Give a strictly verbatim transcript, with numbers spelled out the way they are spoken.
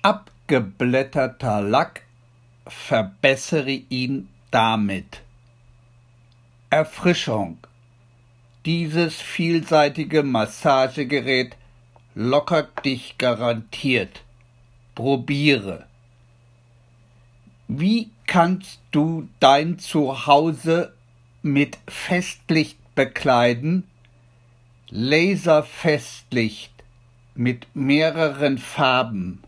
abgeblätterter Lack, verbessere ihn damit. Erfrischung. Dieses vielseitige Massagegerät lockert dich garantiert. Probiere. Wie kannst du dein Zuhause mit Festlicht bekleiden? Laserfestlicht mit mehreren Farben.